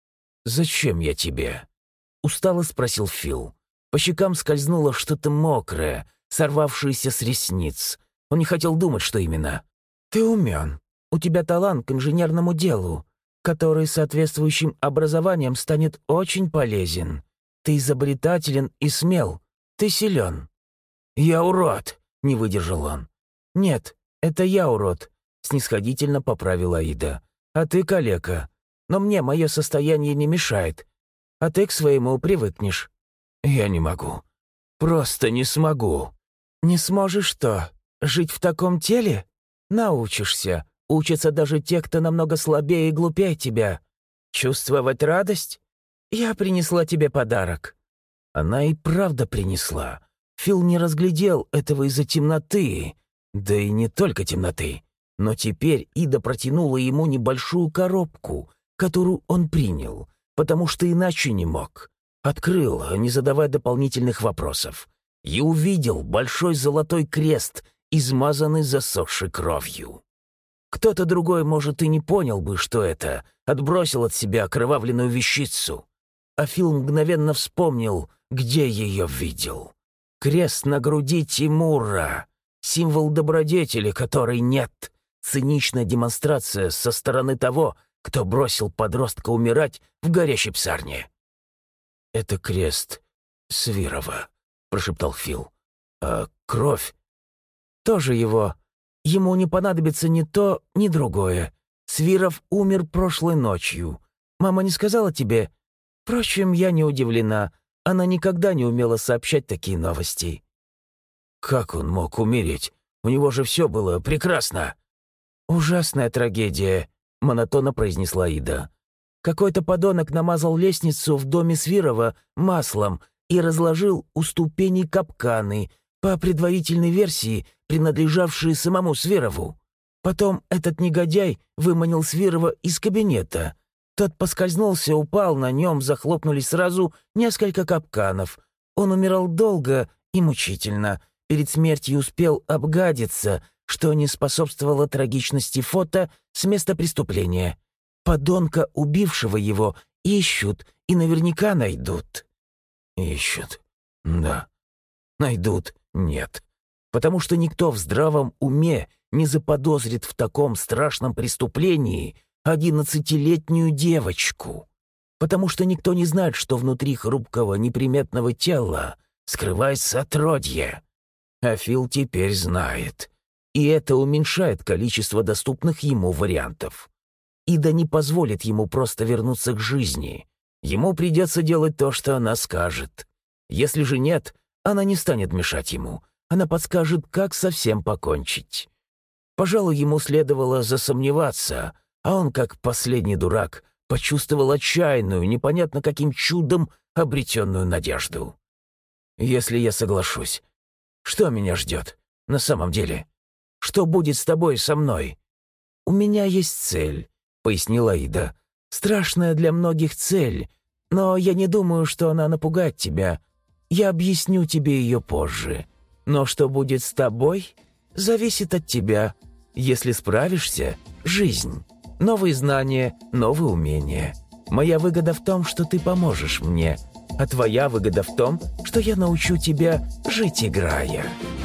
«Зачем я тебе?» — устало спросил Фил. По щекам скользнуло что-то мокрое, сорвавшееся с ресниц. Он не хотел думать, что именно. «Ты умен. У тебя талант к инженерному делу, который с соответствующим образованием станет очень полезен. Ты изобретателен и смел. Ты силен». «Я урод», — не выдержал он. «Нет, это я урод», — снисходительно поправила Ида. «А ты калека. Но мне мое состояние не мешает. А ты к своему привыкнешь». «Я не могу. Просто не смогу». «Не сможешь что? Жить в таком теле? Научишься. Учатся даже те, кто намного слабее и глупее тебя. Чувствовать радость? Я принесла тебе подарок». Она и правда принесла. Фил не разглядел этого из-за темноты. Да и не только темноты. Но теперь Ида протянула ему небольшую коробку, которую он принял, потому что иначе не мог. Открыл, не задавая дополнительных вопросов, и увидел большой золотой крест, измазанный засохшей кровью. Кто-то другой, может, и не понял бы, что это, отбросил от себя окровавленную вещицу. А Фил мгновенно вспомнил, где ее видел. Крест на груди Тимура, символ добродетели, которой нет, циничная демонстрация со стороны того, кто бросил подростка умирать в горящей псарне. «Это крест Свирова», — прошептал Фил. «А кровь?» «Тоже его. Ему не понадобится ни то, ни другое. Свиров умер прошлой ночью. Мама не сказала тебе? Впрочем, я не удивлена. Она никогда не умела сообщать такие новости». «Как он мог умереть? У него же все было прекрасно». «Ужасная трагедия», — монотонно произнесла Ида. «Какой-то подонок намазал лестницу в доме Свирова маслом и разложил у ступеней капканы, по предварительной версии, принадлежавшие самому Свирову. Потом этот негодяй выманил Свирова из кабинета. Тот поскользнулся, упал, на нем захлопнулись сразу несколько капканов. Он умирал долго и мучительно. Перед смертью успел обгадиться, что не способствовало трагичности фото с места преступления. Подонка, убившего его, ищут и наверняка найдут». «Ищут? Да. Найдут? Нет. Потому что никто в здравом уме не заподозрит в таком страшном преступлении одиннадцатилетнюю девочку. Потому что никто не знает, что внутри хрупкого неприметного тела скрывается отродье. А Фил теперь знает. И это уменьшает количество доступных ему вариантов. Ида не позволит ему просто вернуться к жизни. Ему придется делать то, что она скажет. Если же нет, она не станет мешать ему. Она подскажет, как совсем покончить. Пожалуй, ему следовало засомневаться, а он, как последний дурак, почувствовал отчаянную, непонятно каким чудом обретенную надежду. «Если я соглашусь, что меня ждет на самом деле? Что будет с тобой и со мной?» «У меня есть цель», — пояснила Ида. «Страшная для многих цель, но я не думаю, что она напугает тебя. Я объясню тебе ее позже. Но что будет с тобой, зависит от тебя. Если справишься — жизнь. Новые знания, новые умения. Моя выгода в том, что ты поможешь мне, а твоя выгода в том, что я научу тебя жить, играя».